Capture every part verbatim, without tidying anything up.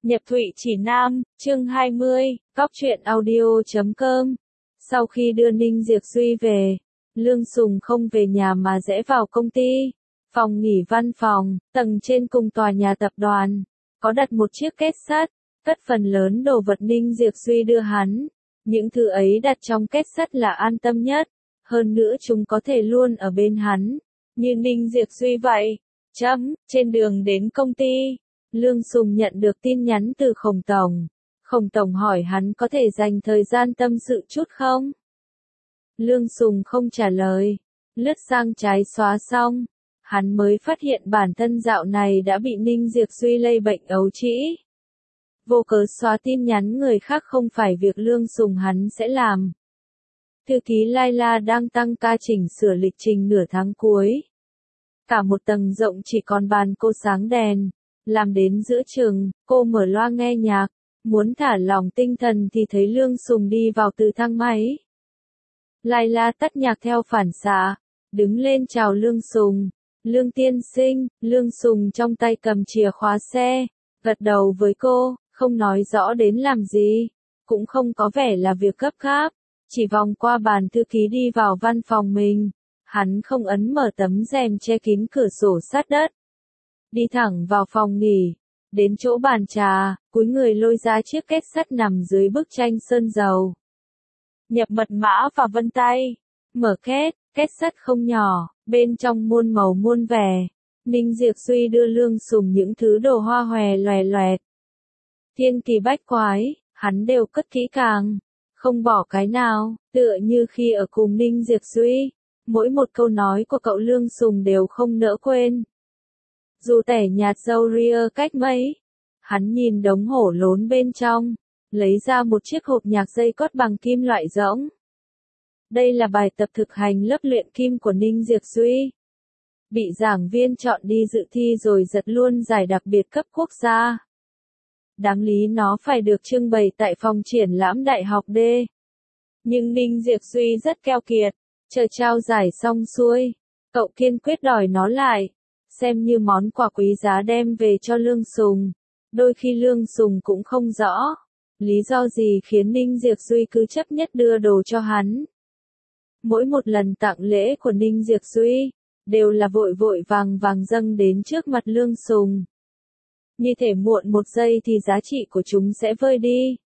Nhập Thụy Chỉ Nam, chương hai mươi, cóc truyện audio chấm com. Sau khi đưa Ninh Diệp Duy về, Lương Sùng không về nhà mà rẽ vào công ty. Phòng nghỉ văn phòng, tầng trên cùng tòa nhà tập đoàn, có đặt một chiếc két sắt, cất phần lớn đồ vật Ninh Diệp Duy đưa hắn. Những thứ ấy đặt trong két sắt là an tâm nhất, hơn nữa chúng có thể luôn ở bên hắn, như Ninh Diệp Duy vậy. Chấm, trên đường đến công ty, Lương Sùng nhận được tin nhắn từ Khổng Tổng. Khổng Tổng hỏi hắn có thể dành thời gian tâm sự chút không? Lương Sùng không trả lời, lướt sang trái xóa xong, hắn mới phát hiện bản thân dạo này đã bị Ninh Diệp Duy lây bệnh ấu trĩ. Vô cớ xóa tin nhắn người khác không phải việc Lương Sùng hắn sẽ làm. Thư ký Laila đang tăng ca chỉnh sửa lịch trình nửa tháng cuối. Cả một tầng rộng chỉ còn bàn cô sáng đèn. Làm đến giữa chừng, cô mở loa nghe nhạc, muốn thả lỏng tinh thần thì thấy Lương Sùng đi vào từ thang máy. Laila tắt nhạc theo phản xạ, đứng lên chào Lương Sùng. Lương tiên sinh, Lương Sùng trong tay cầm chìa khóa xe, gật đầu với cô, không nói rõ đến làm gì, cũng không có vẻ là việc gấp gáp, chỉ vòng qua bàn thư ký đi vào văn phòng mình. Hắn không ấn mở tấm rèm che kín cửa sổ sát đất. Đi thẳng vào phòng nghỉ, đến chỗ bàn trà, cúi người lôi ra chiếc két sắt nằm dưới bức tranh sơn dầu. Nhập mật mã và vân tay, mở két, két sắt không nhỏ, bên trong muôn màu muôn vẻ. Ninh Diệp Duy đưa Lương Sùng những thứ đồ hoa hòe loè loẹt. Thiên kỳ bách quái, hắn đều cất kỹ càng, không bỏ cái nào, tựa như khi ở cùng Ninh Diệp Duy. Mỗi một câu nói của cậu Lương Sùng đều không nỡ quên. Dù tẻ nhạt râu ria cách mấy, hắn nhìn đống hổ lốn bên trong, lấy ra một chiếc hộp nhạc dây cót bằng kim loại rỗng. Đây là bài tập thực hành lớp luyện kim của Ninh Diệp Duy. Bị giảng viên chọn đi dự thi rồi giật luôn giải đặc biệt cấp quốc gia. Đáng lý nó phải được trưng bày tại phòng triển lãm Đại học D. Nhưng Ninh Diệp Duy rất keo kiệt, chờ trao giải xong xuôi, cậu kiên quyết đòi nó lại, xem như món quà quý giá đem về cho Lương Sùng. Đôi khi Lương Sùng cũng không rõ lý do gì khiến Ninh Diệp Duy cứ chấp nhất đưa đồ cho hắn. Mỗi một lần tặng lễ của Ninh Diệp Duy, đều là vội vội vàng vàng dâng đến trước mặt Lương Sùng. Như thể muộn một giây thì giá trị của chúng sẽ vơi đi.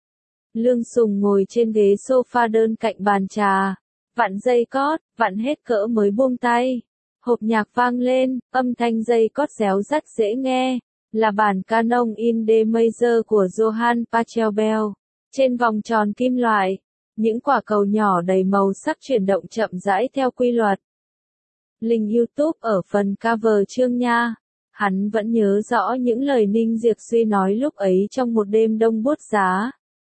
Lương Sùng ngồi trên ghế sofa đơn cạnh bàn trà, vặn dây cót, vặn hết cỡ mới buông tay. Hộp nhạc vang lên, âm thanh dây cót réo rắt dễ nghe, là bản Canon in D Major của Johann Pachelbel. Trên vòng tròn kim loại, những quả cầu nhỏ đầy màu sắc chuyển động chậm rãi theo quy luật. Link YouTube ở phần cover chương nha. Hắn vẫn nhớ rõ những lời Ninh Diệp Duy nói lúc ấy trong một đêm đông buốt giá.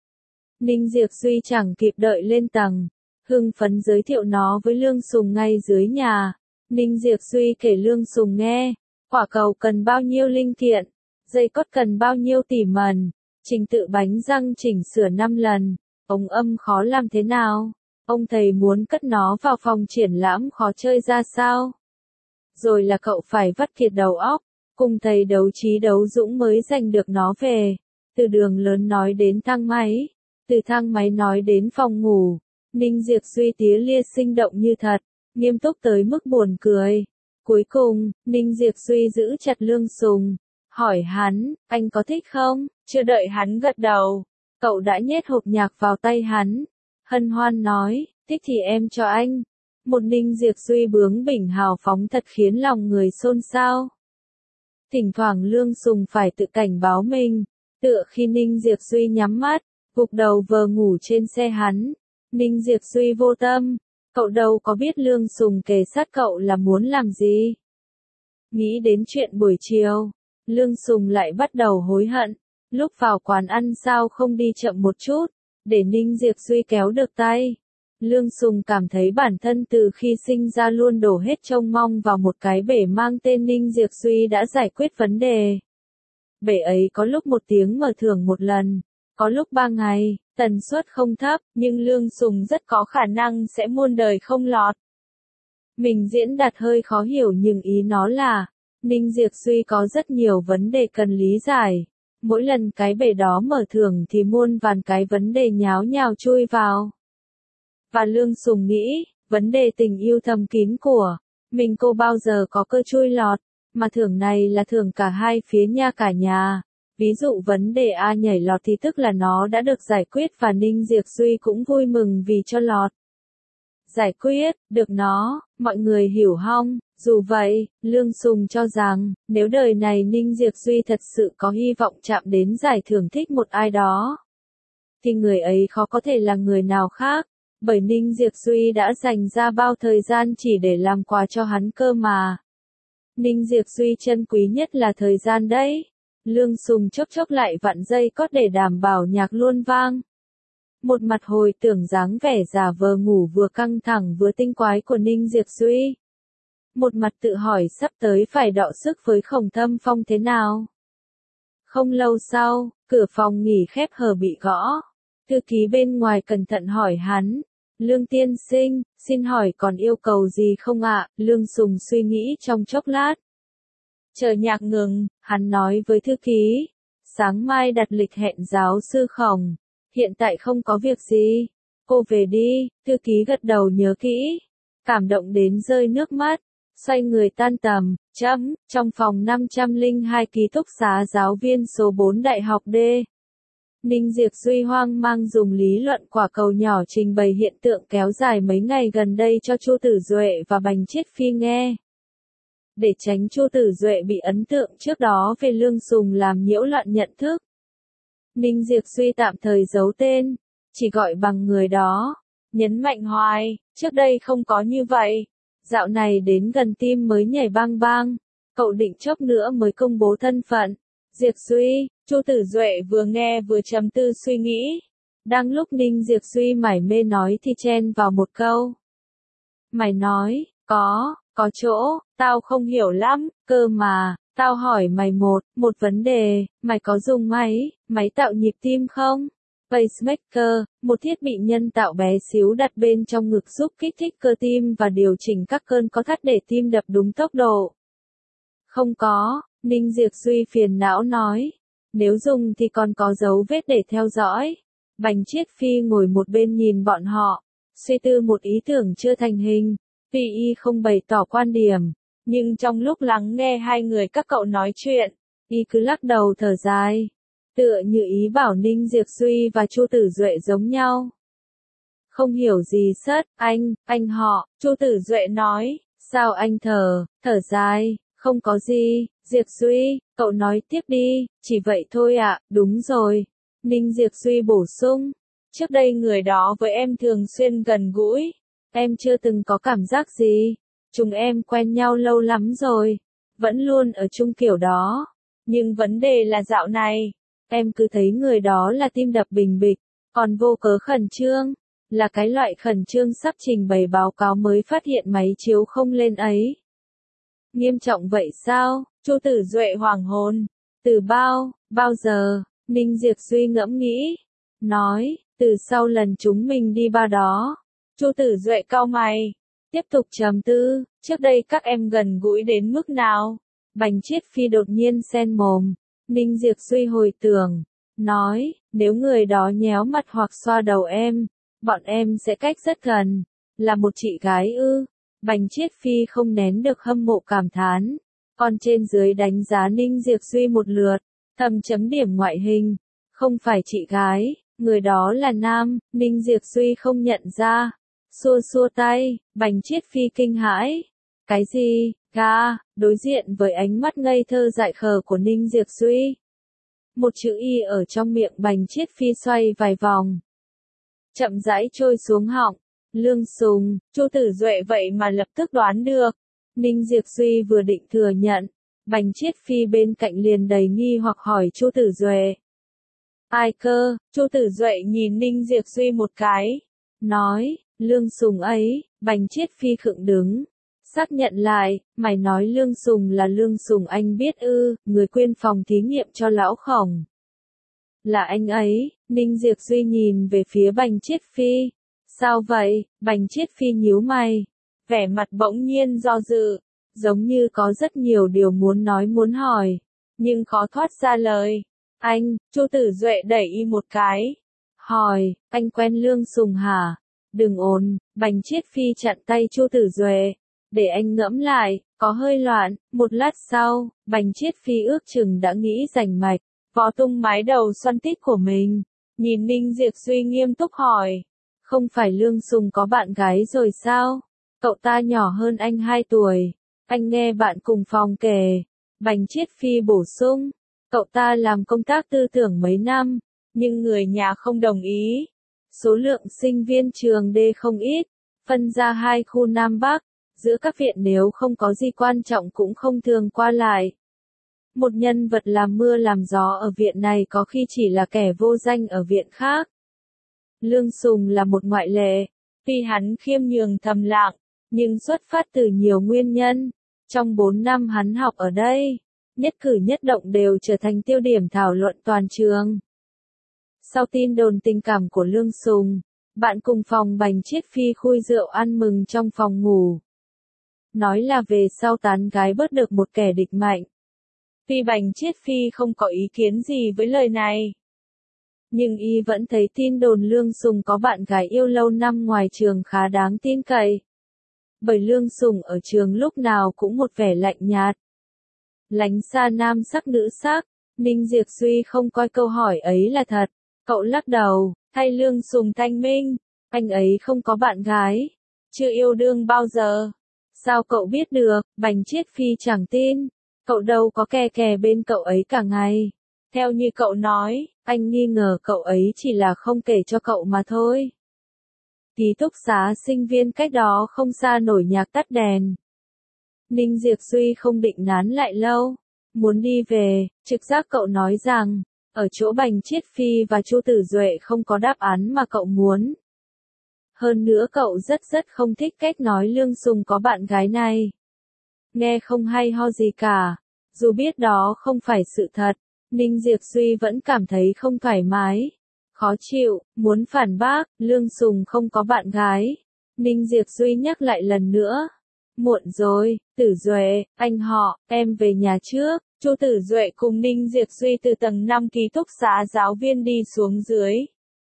Ninh Diệp Duy chẳng kịp đợi lên tầng, hưng phấn giới thiệu nó với Lương Sùng ngay dưới nhà. Ninh Diệp Duy kể Lương Sùng nghe, quả cầu cần bao nhiêu linh kiện, dây cót cần bao nhiêu tỉ mẩn, trình tự bánh răng chỉnh sửa năm lần, ống âm khó làm thế nào, ông thầy muốn cất nó vào phòng triển lãm khó chơi ra sao. Rồi là cậu phải vắt kiệt đầu óc, cùng thầy đấu trí đấu dũng mới giành được nó về. Từ đường lớn nói đến thang máy, từ thang máy nói đến phòng ngủ, Ninh Diệp Duy tía lia sinh động như thật, nghiêm túc tới mức buồn cười. Cuối cùng, Ninh Diệp Duy giữ chặt Lương Sùng, hỏi hắn, anh có thích không? Chưa đợi hắn gật đầu, cậu đã nhét hộp nhạc vào tay hắn. Hân hoan nói, thích thì em cho anh. Một Ninh Diệp Duy bướng bỉnh hào phóng thật khiến lòng người xôn xao. Thỉnh thoảng Lương Sùng phải tự cảnh báo mình, tựa khi Ninh Diệp Duy nhắm mắt, gục đầu vờ ngủ trên xe hắn. Ninh Diệp Duy vô tâm, cậu đâu có biết Lương Sùng kề sát cậu là muốn làm gì. Nghĩ đến chuyện buổi chiều, Lương Sùng lại bắt đầu hối hận, lúc vào quán ăn sao không đi chậm một chút, để Ninh Diệp Duy kéo được tay. Lương Sùng cảm thấy bản thân từ khi sinh ra luôn đổ hết trông mong vào một cái bể mang tên Ninh Diệp Duy đã giải quyết vấn đề. Bể ấy có lúc một tiếng mở thưởng một lần, có lúc ba ngày, tần suất không thấp, nhưng Lương Sùng rất có khả năng sẽ muôn đời không lọt. Mình diễn đạt hơi khó hiểu nhưng ý nó là, Ninh Diệp Duy có rất nhiều vấn đề cần lý giải. Mỗi lần cái bể đó mở thưởng thì muôn vàn cái vấn đề nháo nhào chui vào. Và Lương Sùng nghĩ, vấn đề tình yêu thầm kín của mình cô bao giờ có cơ chui lọt, mà thưởng này là thưởng cả hai phía nha cả nhà. Ví dụ vấn đề A nhảy lọt thì tức là nó đã được giải quyết và Ninh Diệp Duy cũng vui mừng vì cho lọt. Giải quyết, được nó, mọi người hiểu không? Dù vậy, Lương Sùng cho rằng, nếu đời này Ninh Diệp Duy thật sự có hy vọng chạm đến giải thưởng thích một ai đó, thì người ấy khó có thể là người nào khác, bởi Ninh Diệp Duy đã dành ra bao thời gian chỉ để làm quà cho hắn cơ mà. Ninh Diệp Duy trân quý nhất là thời gian đấy. Lương Sùng chốc chốc lại vặn dây cót để đảm bảo nhạc luôn vang. Một mặt hồi tưởng dáng vẻ giả vờ ngủ vừa căng thẳng vừa tinh quái của Ninh Diệp Duy. Một mặt tự hỏi sắp tới phải đọ sức với Khổng Thâm Phong thế nào. Không lâu sau, cửa phòng nghỉ khép hờ bị gõ. Thư ký bên ngoài cẩn thận hỏi hắn. Lương tiên sinh, xin hỏi còn yêu cầu gì không ạ? Lương Sùng suy nghĩ trong chốc lát. Chờ nhạc ngừng, hắn nói với thư ký. Sáng mai đặt lịch hẹn giáo sư Khổng. Hiện tại không có việc gì. Cô về đi, thư ký gật đầu nhớ kỹ. Cảm động đến rơi nước mắt. Xoay người tan tầm, chấm, trong phòng năm trăm lẻ hai ký túc xá giáo viên số bốn Đại học D. Ninh Diệp Duy hoang mang dùng lý luận quả cầu nhỏ trình bày hiện tượng kéo dài mấy ngày gần đây cho Chu Tử Duệ và Bành Chiết Phi nghe. Để tránh Chu Tử Duệ bị ấn tượng trước đó về Lương Sùng làm nhiễu loạn nhận thức, Ninh Diệp Duy tạm thời giấu tên, chỉ gọi bằng người đó, nhấn mạnh hoài, trước đây không có như vậy. Dạo này đến gần tim mới nhảy bang bang, cậu định chốc nữa mới công bố thân phận. Diệp Duy, Chu Tử Duệ vừa nghe vừa trầm tư suy nghĩ. Đang lúc Ninh Diệp Duy mải mê nói thì chen vào một câu. Mày nói, có, có chỗ, tao không hiểu lắm, cơ mà, tao hỏi mày một, một vấn đề, mày có dùng máy, máy tạo nhịp tim không? Pacemaker, một thiết bị nhân tạo bé xíu đặt bên trong ngực giúp kích thích cơ tim và điều chỉnh các cơn co thắt để tim đập đúng tốc độ. Không có, Ninh Diệp Duy phiền não nói. Nếu dùng thì còn có dấu vết để theo dõi. Bành Chiết Phi ngồi một bên nhìn bọn họ, suy tư một ý tưởng chưa thành hình. Tuy y không bày tỏ quan điểm, nhưng trong lúc lắng nghe hai người các cậu nói chuyện, y cứ lắc đầu thở dài. Tựa như ý bảo Ninh Diệp Duy và Chu Tử Duệ giống nhau. Không hiểu gì sất, anh, anh họ, Chu Tử Duệ nói, sao anh thở, thở dài, không có gì, Diệp Duy, cậu nói tiếp đi, chỉ vậy thôi ạ, à, đúng rồi. Ninh Diệp Duy bổ sung, trước đây người đó với em thường xuyên gần gũi, em chưa từng có cảm giác gì, chúng em quen nhau lâu lắm rồi, vẫn luôn ở chung kiểu đó, nhưng vấn đề là dạo này, em cứ thấy người đó là tim đập bình bịch, còn vô cớ khẩn trương, là cái loại khẩn trương sắp trình bày báo cáo mới phát hiện máy chiếu không lên ấy. Nghiêm trọng vậy sao? Chu Tử Duệ hoảng hồn. Từ bao, bao giờ? Ninh Diệp Duy ngẫm nghĩ. Nói, từ sau lần chúng mình đi ba đó. Chu Tử Duệ cau mày. Tiếp tục trầm tư, trước đây các em gần gũi đến mức nào? Bành Chiết Phi đột nhiên xen mồm. Ninh Diệp Duy hồi tưởng. Nói, nếu người đó nhéo mặt hoặc xoa đầu em, bọn em sẽ cách rất gần. Là một chị gái ư? Bành Chiết Phi không nén được hâm mộ cảm thán. Còn trên dưới đánh giá Ninh Diệp Duy một lượt, thầm chấm điểm ngoại hình. Không phải chị gái, người đó là nam, Ninh Diệp Duy không nhận ra. Xua xua tay, Bành Chiết Phi kinh hãi. Cái gì, ga, đối diện với ánh mắt ngây thơ dại khờ của Ninh Diệp Duy. Một chữ y ở trong miệng Bành Chiết Phi xoay vài vòng. Chậm rãi trôi xuống họng. Lương Sùng, Chu Tử Duệ vậy mà lập tức đoán được. Ninh Diệp Duy vừa định thừa nhận, Bành Chiết Phi bên cạnh liền đầy nghi hoặc hỏi Chu Tử Duệ. Ai cơ? Chu Tử Duệ nhìn Ninh Diệp Duy một cái, nói, Lương Sùng ấy. Bành Chiết Phi khựng đứng, xác nhận lại, mày nói Lương Sùng là Lương Sùng anh biết ư, người quyên phòng thí nghiệm cho lão Khổng. Là anh ấy. Ninh Diệp Duy nhìn về phía Bành Chiết Phi. Sao vậy? Bành Chiết Phi nhíu mày, vẻ mặt bỗng nhiên do dự, giống như có rất nhiều điều muốn nói muốn hỏi, nhưng khó thoát ra lời. Anh, Chu Tử Duệ đẩy y một cái. Hỏi, anh quen Lương Sùng hả? Đừng ồn, Bành Chiết Phi chặn tay Chu Tử Duệ. Để anh ngẫm lại, có hơi loạn, một lát sau, Bành Chiết Phi ước chừng đã nghĩ rành mạch, vò tung mái đầu xoăn tít của mình. Nhìn Ninh Diệp Duy nghiêm túc hỏi, không phải Lương Sùng có bạn gái rồi sao? Cậu ta nhỏ hơn anh hai tuổi. Anh nghe bạn cùng phòng kể. Bành Chiết Phi bổ sung, cậu ta làm công tác tư tưởng mấy năm, nhưng người nhà không đồng ý. Số lượng sinh viên trường D không ít, phân ra hai khu Nam Bắc, giữa các viện nếu không có gì quan trọng cũng không thường qua lại. Một nhân vật làm mưa làm gió ở viện này có khi chỉ là kẻ vô danh ở viện khác. Lương Sùng là một ngoại lệ, tuy hắn khiêm nhường thầm lặng, nhưng xuất phát từ nhiều nguyên nhân. Trong bốn năm hắn học ở đây, nhất cử nhất động đều trở thành tiêu điểm thảo luận toàn trường. Sau tin đồn tình cảm của Lương Sùng, bạn cùng phòng Bành Chiết Phi khui rượu ăn mừng trong phòng ngủ. Nói là về sau tán gái bớt được một kẻ địch mạnh. Tuy Bành Chiết Phi không có ý kiến gì với lời này, nhưng y vẫn thấy tin đồn Lương Sùng có bạn gái yêu lâu năm ngoài trường khá đáng tin cậy. Bởi Lương Sùng ở trường lúc nào cũng một vẻ lạnh nhạt, lánh xa nam sắc nữ sắc. Ninh Diệp Duy không coi câu hỏi ấy là thật. Cậu lắc đầu, thay Lương Sùng thanh minh, anh ấy không có bạn gái, chưa yêu đương bao giờ. Sao cậu biết được? Bành Chiết Phi chẳng tin, cậu đâu có kè kè bên cậu ấy cả ngày. Theo như cậu nói, anh nghi ngờ cậu ấy chỉ là không kể cho cậu mà thôi. Ký túc xá sinh viên cách đó không xa nổi nhạc tắt đèn. Ninh Diệp Duy không định nán lại lâu, muốn đi về, trực giác cậu nói rằng, ở chỗ Bành Chiết Phi và Chu Tử Duệ không có đáp án mà cậu muốn. Hơn nữa cậu rất rất không thích cách nói Lương Sùng có bạn gái này. Nghe không hay ho gì cả, dù biết đó không phải sự thật, Ninh Diệp Duy vẫn cảm thấy không thoải mái, khó chịu, muốn phản bác, Lương Sùng không có bạn gái. Ninh Diệp Duy nhắc lại lần nữa. Muộn rồi, Tử Duệ, anh họ, em về nhà trước. Chu Tử Duệ cùng Ninh Diệp Duy từ tầng năm ký túc xá giáo viên đi xuống dưới.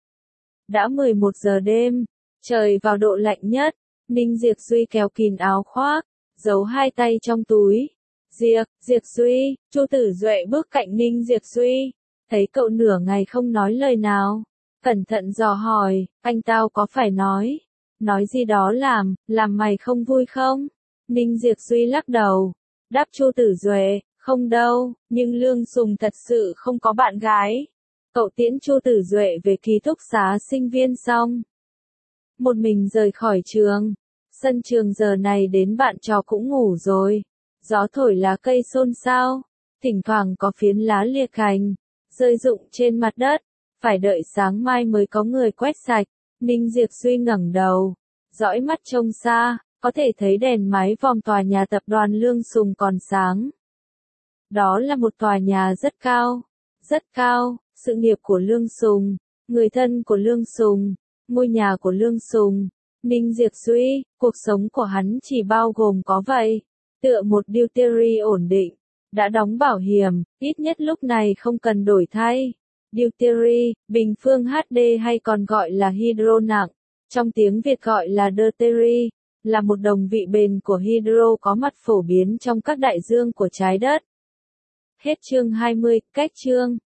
Đã mười một giờ đêm, trời vào độ lạnh nhất, Ninh Diệp Duy kéo kín áo khoác, giấu hai tay trong túi. Diệp, Diệp Duy, Chu Tử Duệ bước cạnh Ninh Diệp Duy, thấy cậu nửa ngày không nói lời nào, cẩn thận dò hỏi, anh tao có phải nói, nói gì đó làm, làm mày không vui không? Ninh Diệp Duy lắc đầu, đáp Chu Tử Duệ, không đâu, nhưng Lương Sùng thật sự không có bạn gái. Cậu tiễn Chu Tử Duệ về ký túc xá sinh viên xong, một mình rời khỏi trường. Sân trường giờ này đến bạn trò cũng ngủ rồi. Gió thổi lá cây xôn xao, thỉnh thoảng có phiến lá lìa cành, rơi rụng trên mặt đất. Phải đợi sáng mai mới có người quét sạch. Ninh Diệp Duy ngẩng đầu, dõi mắt trông xa, có thể thấy đèn mái vòm tòa nhà tập đoàn Lương Sùng còn sáng. Đó là một tòa nhà rất cao, rất cao, sự nghiệp của Lương Sùng, người thân của Lương Sùng, ngôi nhà của Lương Sùng. Ninh Diệp Duy, cuộc sống của hắn chỉ bao gồm có vậy, tựa một deutery ổn định, đã đóng bảo hiểm, ít nhất lúc này không cần đổi thay. Deutery, bình phương hát đê hay còn gọi là hydro nặng, trong tiếng Việt gọi là deutery, là một đồng vị bền của hydro có mặt phổ biến trong các đại dương của trái đất. Hết chương hai mươi, cách chương